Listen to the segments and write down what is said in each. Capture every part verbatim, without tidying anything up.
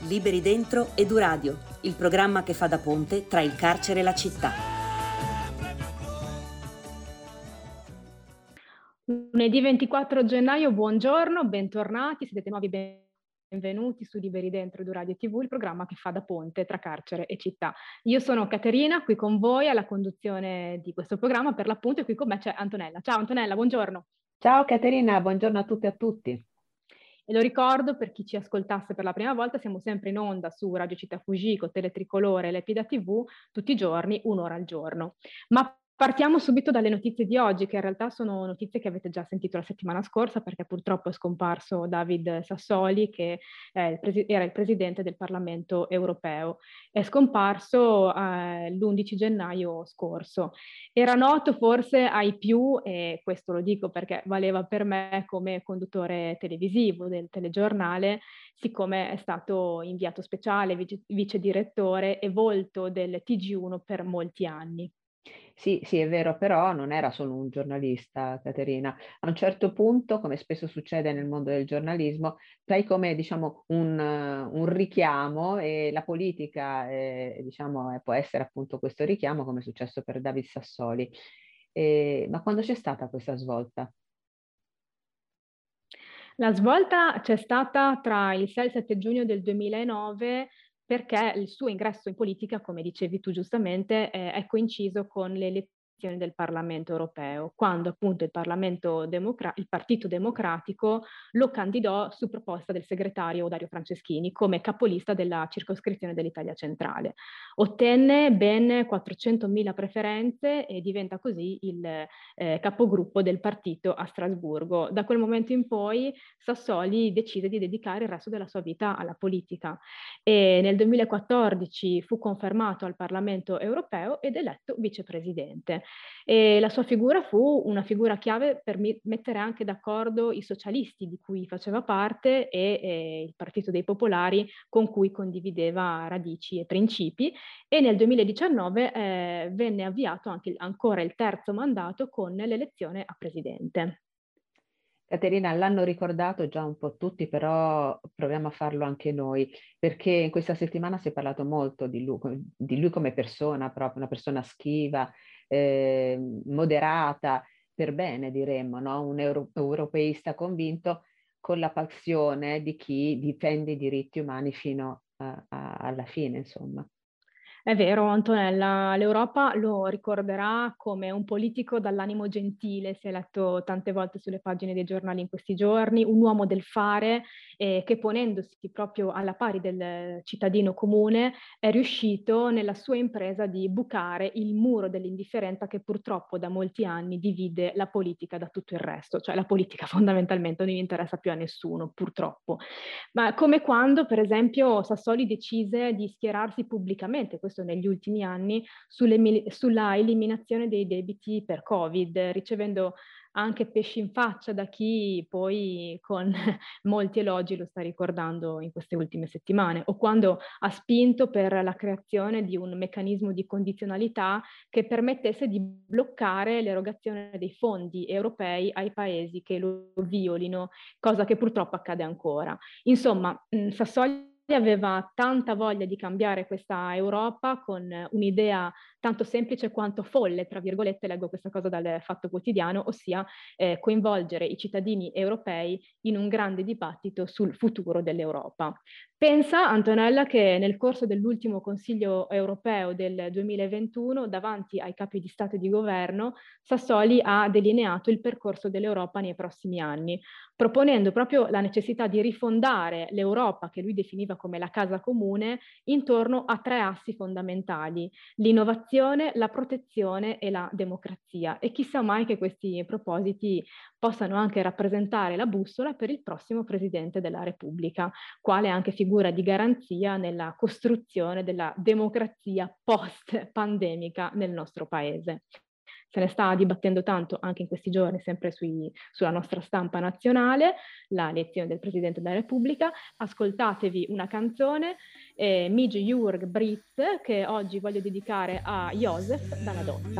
Liberi Dentro Eduradio, il programma che fa da ponte tra il carcere e la città. Lunedì ventiquattro gennaio, buongiorno, bentornati, siete nuovi benvenuti su Liberi Dentro Eduradio tivù, il programma che fa da ponte tra carcere e città. Io sono Caterina, qui con voi alla conduzione di questo programma, per l'appunto, e qui con me c'è Antonella. Ciao Antonella, buongiorno. Ciao Caterina, buongiorno a tutte e a tutti. E lo ricordo per chi ci ascoltasse per la prima volta, siamo sempre in onda su Radio Città Fugico, Teletricolore e Lepida tivù, tutti i giorni, un'ora al giorno. Ma partiamo subito dalle notizie di oggi, che in realtà sono notizie che avete già sentito la settimana scorsa, perché purtroppo è scomparso David Sassoli, che è il era il presidente del Parlamento europeo. È scomparso eh, l'undici gennaio scorso. Era noto forse ai più, e questo lo dico perché valeva per me come conduttore televisivo del telegiornale, siccome è stato inviato speciale, vice, vice direttore e volto del T G uno per molti anni. Sì, sì, è vero, però non era solo un giornalista, Caterina. A un certo punto, come spesso succede nel mondo del giornalismo, fai come, diciamo, un, un richiamo e la politica, eh, diciamo, eh, può essere appunto questo richiamo, come è successo per David Sassoli. Eh, ma quando c'è stata questa svolta? La svolta c'è stata tra il sei e il sette giugno del duemilanove, perché il suo ingresso in politica, come dicevi tu giustamente, eh, è coinciso con le elezioni del Parlamento europeo, quando appunto il, Parlamento Democra- il Partito Democratico lo candidò su proposta del segretario Dario Franceschini come capolista della circoscrizione dell'Italia centrale. Ottenne ben quattrocentomila preferenze e diventa così il eh, capogruppo del partito a Strasburgo. Da quel momento in poi Sassoli decide di dedicare il resto della sua vita alla politica e nel duemilaquattordici fu confermato al Parlamento europeo ed eletto vicepresidente. E la sua figura fu una figura chiave per mettere anche d'accordo i socialisti di cui faceva parte e, e il Partito dei Popolari con cui condivideva radici e principi, e nel duemiladiciannove eh, venne avviato anche ancora il terzo mandato con l'elezione a presidente. Caterina, l'hanno ricordato già un po' tutti, però proviamo a farlo anche noi, perché in questa settimana si è parlato molto di lui, di lui come persona, proprio una persona schiva, eh, moderata, per bene diremmo, no? Un euro- europeista convinto, con la passione di chi difende i diritti umani fino a- a- alla fine, insomma. È vero, Antonella, l'Europa lo ricorderà come un politico dall'animo gentile, si è letto tante volte sulle pagine dei giornali in questi giorni, un uomo del fare eh, che ponendosi proprio alla pari del cittadino comune è riuscito nella sua impresa di bucare il muro dell'indifferenza che purtroppo da molti anni divide la politica da tutto il resto, cioè la politica fondamentalmente non interessa più a nessuno, purtroppo. Ma come quando, per esempio, Sassoli decise di schierarsi pubblicamente, questo negli ultimi anni, sulle, sulla eliminazione dei debiti per Covid, ricevendo anche pesci in faccia da chi poi con molti elogi lo sta ricordando in queste ultime settimane, o quando ha spinto per la creazione di un meccanismo di condizionalità che permettesse di bloccare l'erogazione dei fondi europei ai paesi che lo violino, cosa che purtroppo accade ancora. Insomma, mh, Sassoli aveva tanta voglia di cambiare questa Europa con un'idea tanto semplice quanto folle, tra virgolette, leggo questa cosa dal Fatto Quotidiano, ossia eh, coinvolgere i cittadini europei in un grande dibattito sul futuro dell'Europa. Pensa, Antonella, che nel corso dell'ultimo Consiglio europeo del duemilaventuno, davanti ai capi di Stato e di Governo, Sassoli ha delineato il percorso dell'Europa nei prossimi anni, proponendo proprio la necessità di rifondare l'Europa, che lui definiva come la casa comune, intorno a tre assi fondamentali: l'innovazione, la protezione e la democrazia. E chissà mai che questi propositi possano anche rappresentare la bussola per il prossimo Presidente della Repubblica, quale anche figura di garanzia nella costruzione della democrazia post-pandemica nel nostro Paese. Se ne sta dibattendo tanto anche in questi giorni, sempre sui, sulla nostra stampa nazionale, la elezione del Presidente della Repubblica. Ascoltatevi una canzone, eh, Mij Jurg Britz, che oggi voglio dedicare a Joseph dalla Dotta.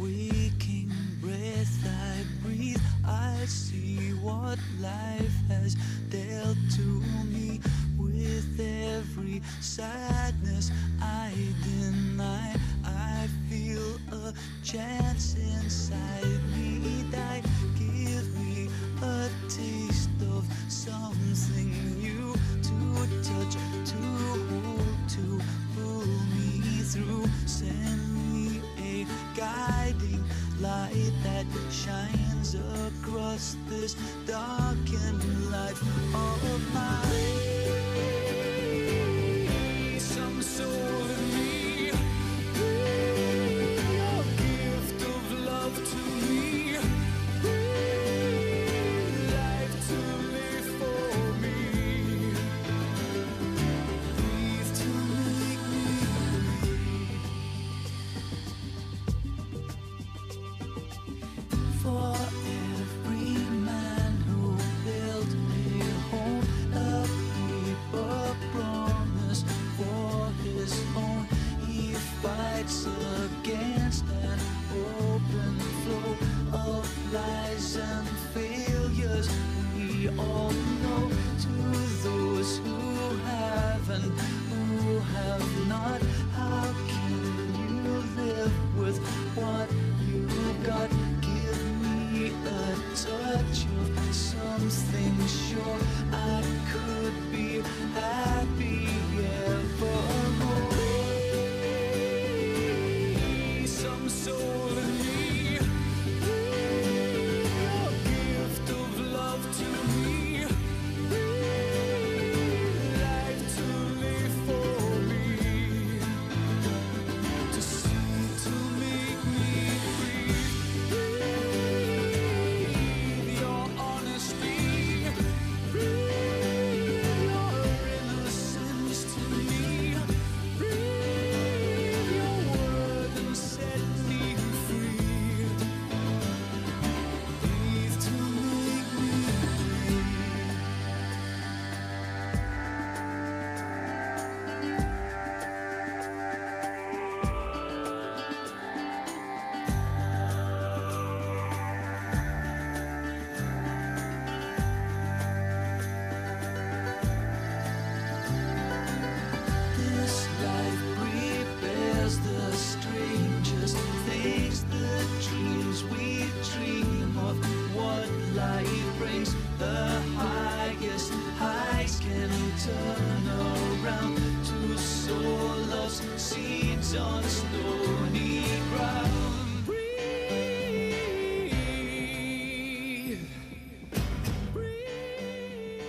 I see what life has dealt to me with every every sadness I deny. I feel a chance inside me die. Give me a taste of something new to touch, to hold, to pull me through. Send me a guiding light that shines across this darkened life of mine. Some soul in me, your gift of love to me, life to live for me, breathe to make me breathe. For every man who built a home, a paper promise for his own, he fights against an open flow of lies and failures. We all know, to those who haven't, who have not, how can you live with what you got? Give me a touch of something sure I could be happy evermore. Some soul in me, your gift of love to me, life to live for me, to see, to make me breathe. Your honesty, your innocence to me, breathe your word and set me free. Breathe to make me breathe. This life prepares the strangest things, the dreams we dream of. What life brings, the highest heights can turn around to sow love's seeds on stony ground. Breathe, breathe.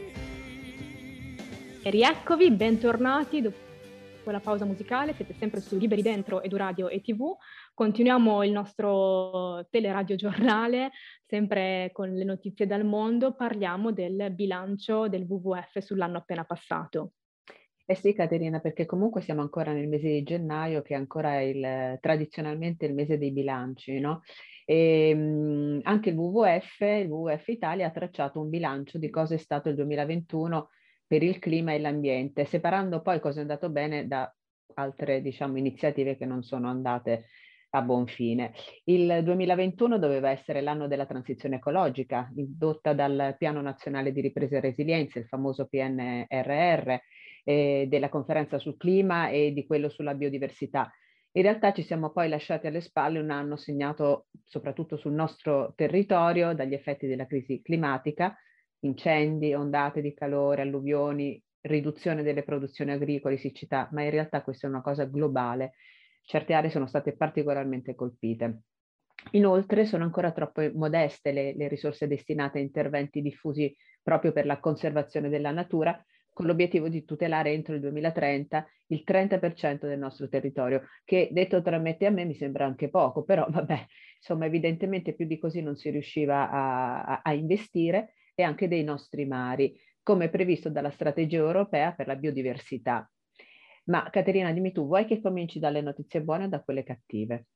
E rieccovi, bentornati dopo la pausa musicale, siete sempre su Liberi Dentro, Eduradio e tivù. Continuiamo il nostro teleradio giornale, sempre con le notizie dal mondo. Parliamo del bilancio del W W F sull'anno appena passato. Eh sì, Caterina, perché comunque siamo ancora nel mese di gennaio, che è ancora il, tradizionalmente il mese dei bilanci, no? E, mh, anche il W W F, il W W F Italia ha tracciato un bilancio di cosa è stato il duemilaventuno per il clima e l'ambiente, separando poi cosa è andato bene da altre, diciamo, iniziative che non sono andate a buon fine. Il duemilaventuno doveva essere l'anno della transizione ecologica, indotta dal Piano Nazionale di Ripresa e Resilienza, il famoso P N R R, eh, della conferenza sul clima e di quello sulla biodiversità. In realtà ci siamo poi lasciati alle spalle un anno segnato soprattutto sul nostro territorio dagli effetti della crisi climatica, incendi, ondate di calore, alluvioni, riduzione delle produzioni agricole, siccità, ma in realtà questa è una cosa globale. Certe aree sono state particolarmente colpite. Inoltre sono ancora troppo modeste le, le risorse destinate a interventi diffusi proprio per la conservazione della natura, con l'obiettivo di tutelare entro il duemilatrenta il trenta per cento del nostro territorio, che detto tra me e a me mi sembra anche poco, però vabbè, insomma evidentemente più di così non si riusciva a, a, a investire, e anche dei nostri mari, come previsto dalla strategia europea per la biodiversità. Ma Caterina, dimmi tu, vuoi che cominci dalle notizie buone o da quelle cattive?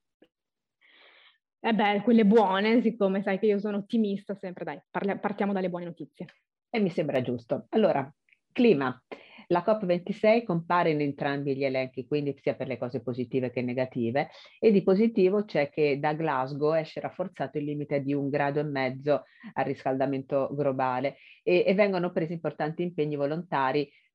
Eh beh, quelle buone, siccome sai che io sono ottimista sempre, dai, parli- partiamo dalle buone notizie. E mi sembra giusto. Allora, clima. La COP ventisei compare in entrambi gli elenchi, quindi sia per le cose positive che negative, e di positivo c'è che da Glasgow esce rafforzato il limite di un grado e mezzo al riscaldamento globale e, e vengono presi importanti impegni volontari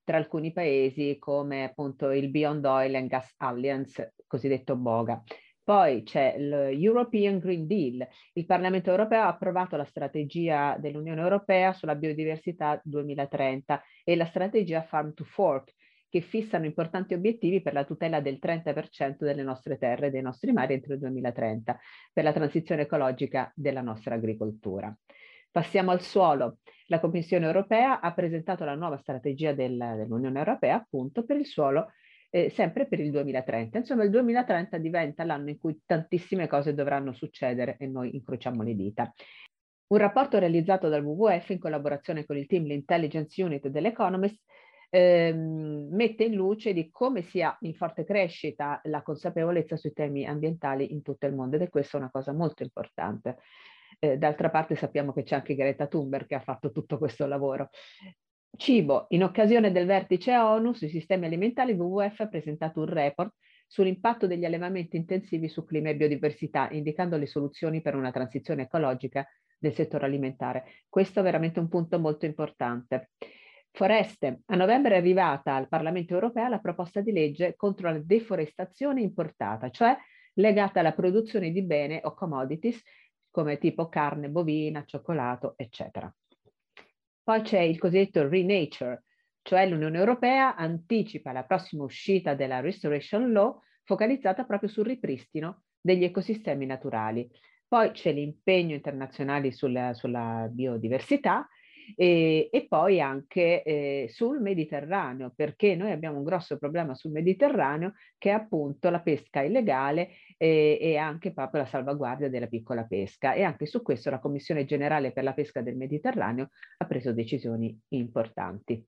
tra alcuni paesi come appunto il Beyond Oil and Gas Alliance, cosiddetto BOGA. Poi c'è l'European Green Deal. Il Parlamento europeo ha approvato la strategia dell'Unione Europea sulla biodiversità duemilatrenta e la strategia Farm to Fork, che fissano importanti obiettivi per la tutela del trenta per cento delle nostre terre e dei nostri mari entro il duemilatrenta, per la transizione ecologica della nostra agricoltura. Passiamo al suolo. La Commissione europea ha presentato la nuova strategia del, dell'Unione Europea appunto per il suolo, eh, sempre per il duemilatrenta. Insomma, il duemilatrenta diventa l'anno in cui tantissime cose dovranno succedere e noi incrociamo le dita. Un rapporto realizzato dal W W F in collaborazione con il team l'Intelligence Unit dell'Economist ehm, mette in luce di come sia in forte crescita la consapevolezza sui temi ambientali in tutto il mondo, ed è questa una cosa molto importante. Eh, d'altra parte sappiamo che c'è anche Greta Thunberg che ha fatto tutto questo lavoro. Cibo. In occasione del vertice ONU sui sistemi alimentari, il W W F ha presentato un report sull'impatto degli allevamenti intensivi su clima e biodiversità, indicando le soluzioni per una transizione ecologica del settore alimentare. Questo è veramente un punto molto importante. Foreste. A novembre è arrivata al Parlamento europeo la proposta di legge contro la deforestazione importata, cioè legata alla produzione di beni o commodities come tipo carne bovina, cioccolato, eccetera. Poi c'è il cosiddetto Renature, cioè l'Unione Europea anticipa la prossima uscita della Restoration Law focalizzata proprio sul ripristino degli ecosistemi naturali. Poi c'è l'impegno internazionale sulla, sulla biodiversità e, e poi anche eh, sul Mediterraneo, perché noi abbiamo un grosso problema sul Mediterraneo che è appunto la pesca illegale e, e anche proprio la salvaguardia della piccola pesca, e anche su questo la Commissione Generale per la Pesca del Mediterraneo ha preso decisioni importanti.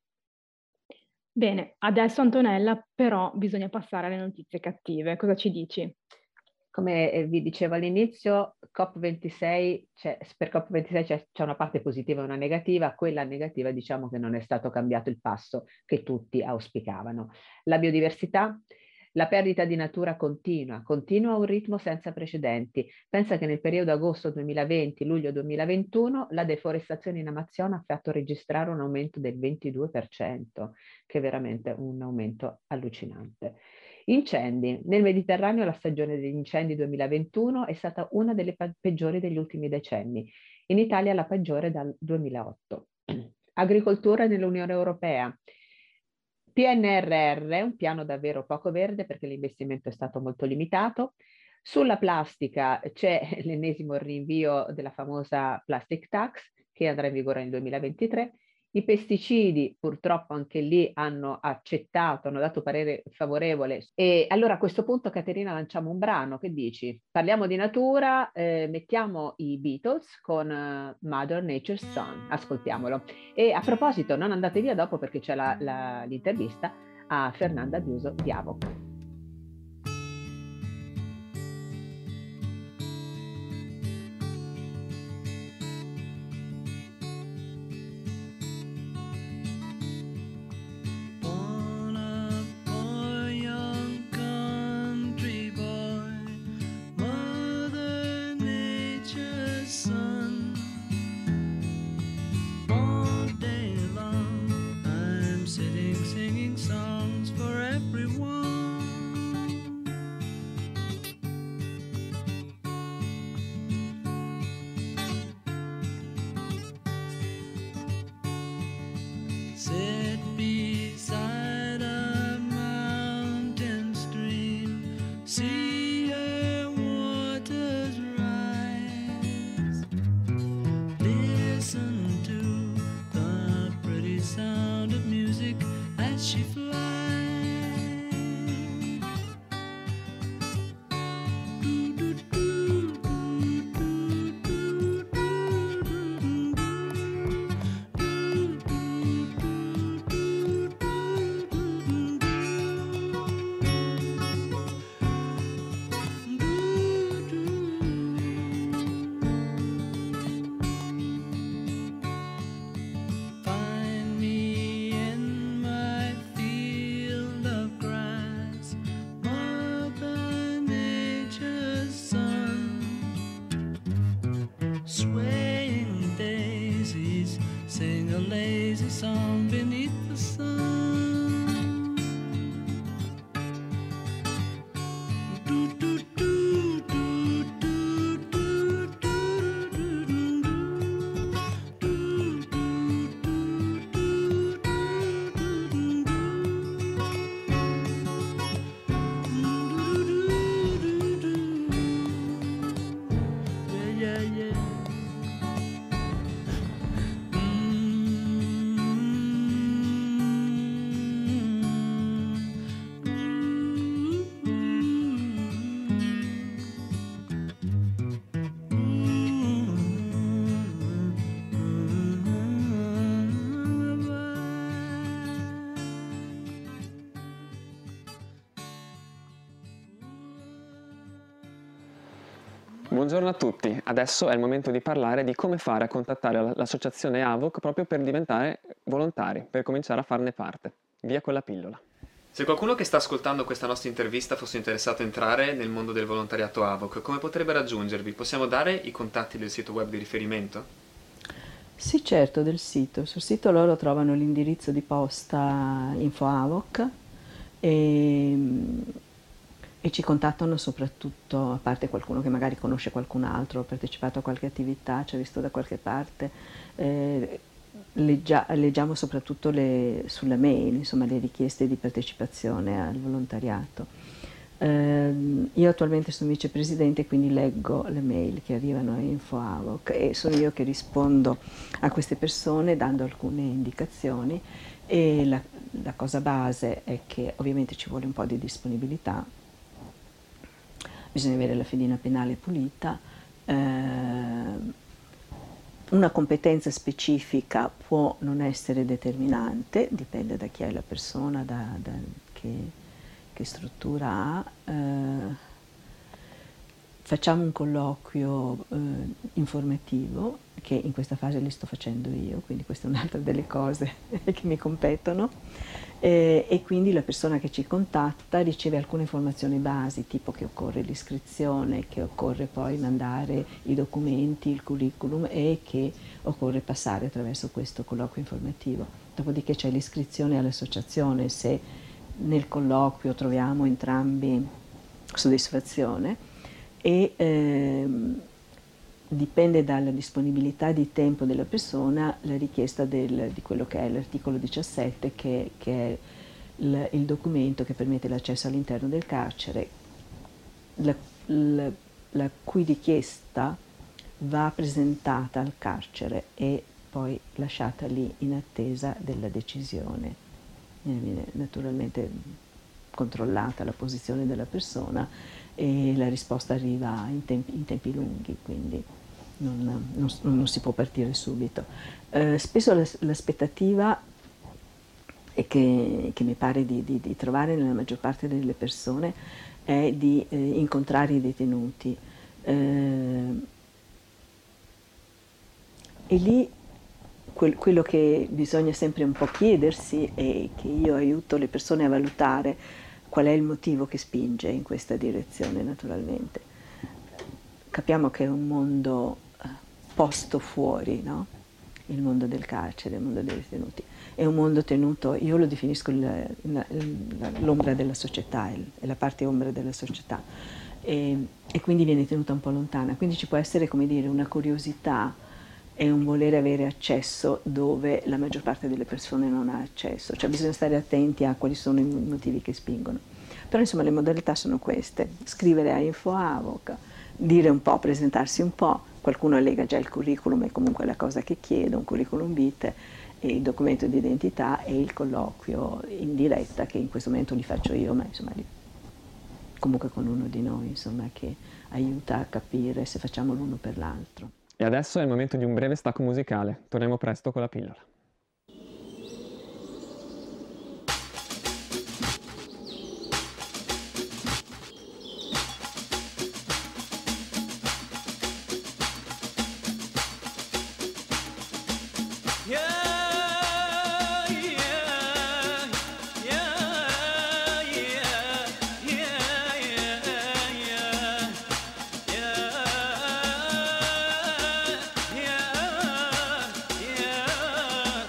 Bene, adesso Antonella, però bisogna passare alle notizie cattive. Cosa ci dici? Come vi dicevo all'inizio, COP ventisei, cioè, per COP ventisei c'è, c'è una parte positiva e una negativa. Quella negativa, diciamo che non è stato cambiato il passo che tutti auspicavano. La biodiversità, la perdita di natura continua, continua a un ritmo senza precedenti. Pensa che nel periodo agosto duemilaventi-luglio duemilaventuno la deforestazione in Amazzonia ha fatto registrare un aumento del ventidue per cento, che è veramente un aumento allucinante. Incendi. Nel Mediterraneo la stagione degli incendi duemilaventuno è stata una delle peggiori degli ultimi decenni. In Italia la peggiore dal duemilaotto. Agricoltura nell'Unione Europea. P N R R, un piano davvero poco verde perché l'investimento è stato molto limitato. Sulla plastica c'è l'ennesimo rinvio della famosa plastic tax che andrà in vigore nel duemilaventitré. I pesticidi purtroppo anche lì hanno accettato, hanno dato parere favorevole. E allora a questo punto, Caterina, lanciamo un brano, che dici? Parliamo di natura, eh, mettiamo i Beatles con uh, Mother Nature's Son, ascoltiamolo. E a proposito, non andate via dopo perché c'è la, la, l'intervista a Fernanda Biuso di Avoc. Swaying daisies sing a lazy song beneath the sun. Buongiorno a tutti, adesso è il momento di parlare di come fare a contattare l'associazione AVOC proprio per diventare volontari, per cominciare a farne parte. Via con la pillola. Se qualcuno che sta ascoltando questa nostra intervista fosse interessato a entrare nel mondo del volontariato AVOC, come potrebbe raggiungervi? Possiamo dare i contatti del sito web di riferimento? Sì, certo, del sito. Sul sito loro trovano l'indirizzo di posta InfoAVOC e, e ci contattano soprattutto, a parte qualcuno che magari conosce qualcun altro, ha partecipato a qualche attività, ci ha visto da qualche parte, eh, leggia, leggiamo soprattutto le, sulla mail, insomma, le richieste di partecipazione al volontariato. Eh, io attualmente sono vicepresidente, quindi leggo le mail che arrivano a InfoAVOC e sono io che rispondo a queste persone dando alcune indicazioni e la, la cosa base è che ovviamente ci vuole un po' di disponibilità, bisogna avere la fedina penale pulita, eh, una competenza specifica può non essere determinante, dipende da chi è la persona, da, da che, che struttura ha. Eh, facciamo un colloquio eh, informativo, che in questa fase li sto facendo io, quindi questa è un'altra delle cose che mi competono, eh, e quindi la persona che ci contatta riceve alcune informazioni basi, tipo che occorre l'iscrizione, che occorre poi mandare i documenti, il curriculum e che occorre passare attraverso questo colloquio informativo. Dopodiché c'è l'iscrizione all'associazione, se nel colloquio troviamo entrambi soddisfazione, e ehm, dipende dalla disponibilità di tempo della persona la richiesta del, di quello che è l'articolo diciassette, che, che è il, il documento che permette l'accesso all'interno del carcere, la, la, la cui richiesta va presentata al carcere e poi lasciata lì in attesa della decisione. Viene naturalmente controllata la posizione della persona e la risposta arriva in tempi, in tempi lunghi, quindi non, non, non si può partire subito. Eh, spesso l'aspettativa è che, che mi pare di, di, di trovare nella maggior parte delle persone è di eh, incontrare i detenuti. Eh, e lì quel, quello che bisogna sempre un po' chiedersi e che io aiuto le persone a valutare qual è il motivo che spinge in questa direzione, naturalmente. Capiamo che è un mondo posto fuori, no? Il mondo del carcere, il mondo dei detenuti. È un mondo tenuto, io lo definisco il, la, la, l'ombra della società, è la parte ombra della società, e, e quindi viene tenuta un po' lontana. Quindi ci può essere, come dire, una curiosità e un volere avere accesso dove la maggior parte delle persone non ha accesso, cioè bisogna stare attenti a quali sono i motivi che spingono. Però insomma le modalità sono queste: scrivere a InfoAVOC, dire un po', presentarsi un po', qualcuno allega già il curriculum, è comunque la cosa che chiedo, un curriculum vitae, e il documento di identità e il colloquio in diretta, che in questo momento li faccio io, ma insomma li, comunque con uno di noi, insomma, che aiuta a capire se facciamo l'uno per l'altro. E adesso è il momento di un breve stacco musicale. Torniamo presto con la pillola. Yeah.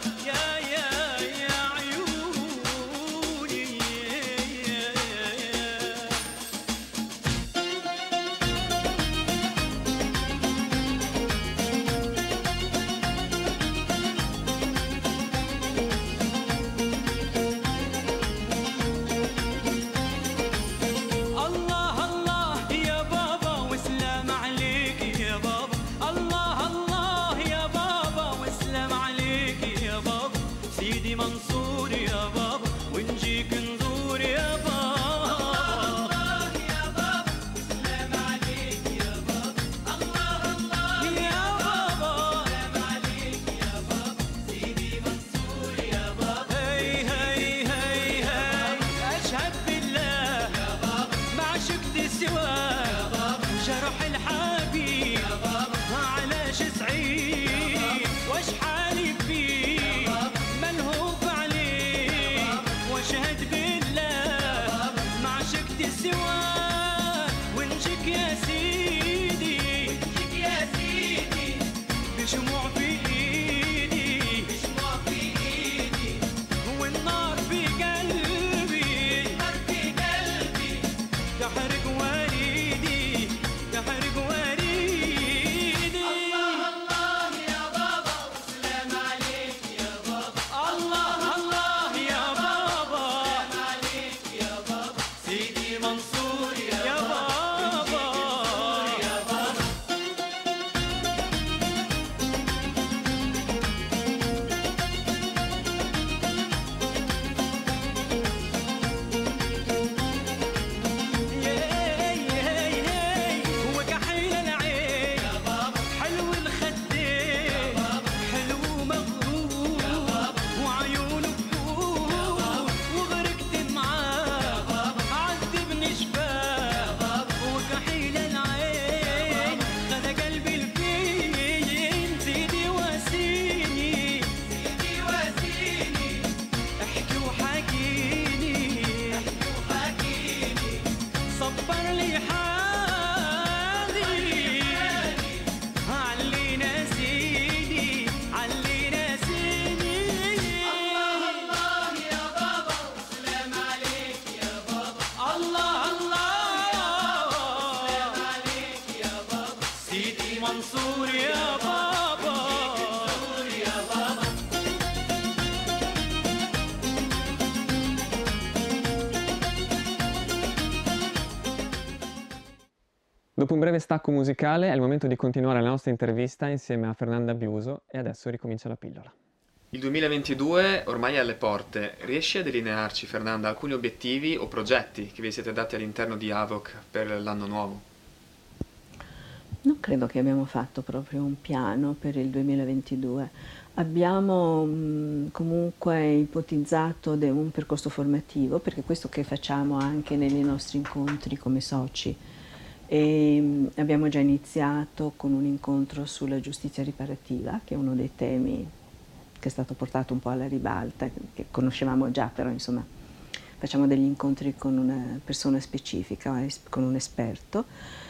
Dopo un breve stacco musicale è il momento di continuare la nostra intervista insieme a Fernanda Biuso e adesso ricomincia la pillola. Il duemilaventidue ormai è alle porte. Riesci a delinearci, Fernanda, alcuni obiettivi o progetti che vi siete dati all'interno di Avoc per l'anno nuovo? Non credo che abbiamo fatto proprio un piano per il duemilaventidue. Abbiamo mh, comunque ipotizzato de- un percorso formativo, perché questo che facciamo anche nei nostri incontri come soci. E, mh, abbiamo già iniziato con un incontro sulla giustizia riparativa, che è uno dei temi che è stato portato un po' alla ribalta, che conoscevamo già, però insomma facciamo degli incontri con una persona specifica, con un esperto.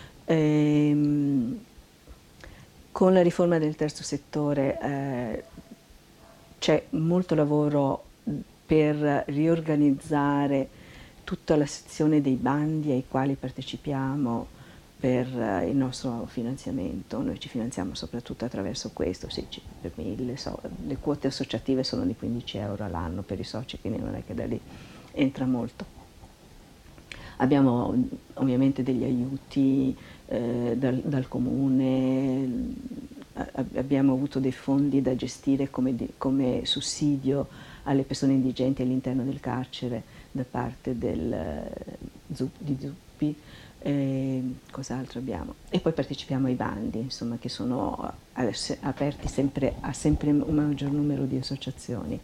E, con la riforma del terzo settore eh, c'è molto lavoro per riorganizzare tutta la sezione dei bandi ai quali partecipiamo per eh, il nostro finanziamento. Noi ci finanziamo soprattutto attraverso questo, sì, per mille, so, le quote associative sono di quindici euro all'anno per i soci, quindi non è che da lì entra molto. Abbiamo ovviamente degli aiuti eh, dal, dal comune, abbiamo avuto dei fondi da gestire come, di, come sussidio alle persone indigenti all'interno del carcere da parte del, di Zuppi. Eh, cos'altro abbiamo? E poi partecipiamo ai bandi, insomma, che sono aperti sempre a sempre un maggior numero di associazioni.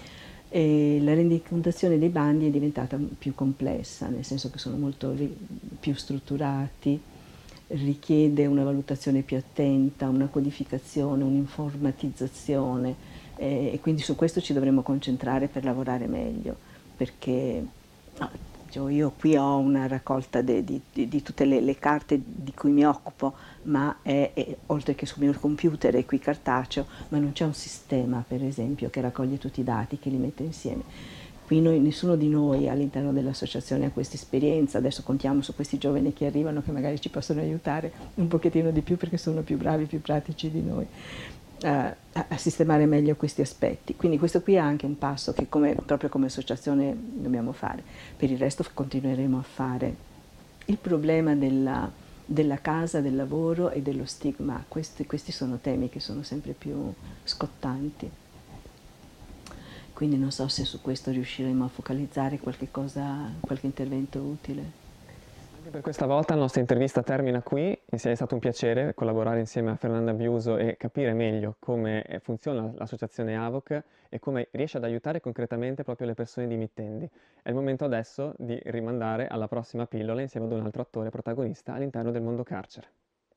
E la rendicontazione dei bandi è diventata più complessa, nel senso che sono molto ri- più strutturati, richiede una valutazione più attenta, una codificazione, un'informatizzazione eh, e quindi su questo ci dovremo concentrare per lavorare meglio, perché no, io qui ho una raccolta di, di, di tutte le, le carte di cui mi occupo, ma è, è, oltre che sul mio computer è qui cartaceo, ma non c'è un sistema, per esempio, che raccoglie tutti i dati, che li mette insieme. Qui noi, nessuno di noi all'interno dell'associazione ha questa esperienza, adesso contiamo su questi giovani che arrivano, che magari ci possono aiutare un pochettino di più perché sono più bravi, più pratici di noi. A, a sistemare meglio questi aspetti. Quindi questo qui è anche un passo che come, proprio come associazione dobbiamo fare. Per il resto continueremo a fare. Il problema della, della casa, del lavoro e dello stigma, questi, questi sono temi che sono sempre più scottanti. Quindi non so se su questo riusciremo a focalizzare qualche cosa, qualche intervento utile. Per questa volta la nostra intervista termina qui, è stato un piacere collaborare insieme a Fernanda Biuso e capire meglio come funziona l'associazione Avoc e come riesce ad aiutare concretamente proprio le persone dimittenti. È il momento adesso di rimandare alla prossima pillola insieme ad un altro attore protagonista all'interno del mondo carcere.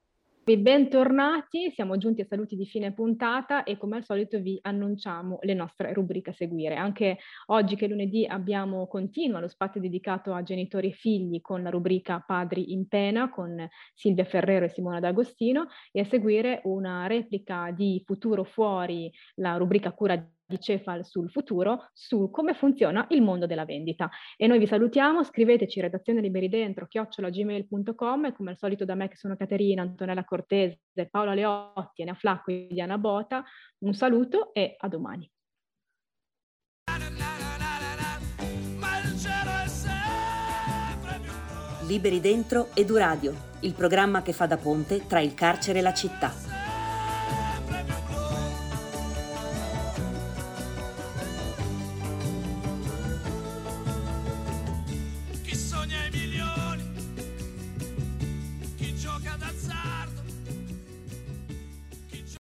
Bentornati, siamo giunti a saluti di fine puntata e come al solito vi annunciamo le nostre rubriche a seguire. Anche oggi che è lunedì abbiamo continua lo spazio dedicato a genitori e figli con la rubrica Padri in Pena con Silvia Ferrero e Simona D'Agostino e a seguire una replica di Futuro Fuori, la rubrica cura di Cefal sul futuro, su come funziona il mondo della vendita. E noi vi salutiamo, scriveteci redazione liberi dentro chiocciola gmail punto com e come al solito da me che sono Caterina, Antonella Cortese, Paola Leotti, Ena Flacco e Diana Bota, un saluto e a domani. Liberi dentro Eduradio, il programma che fa da ponte tra il carcere e la città.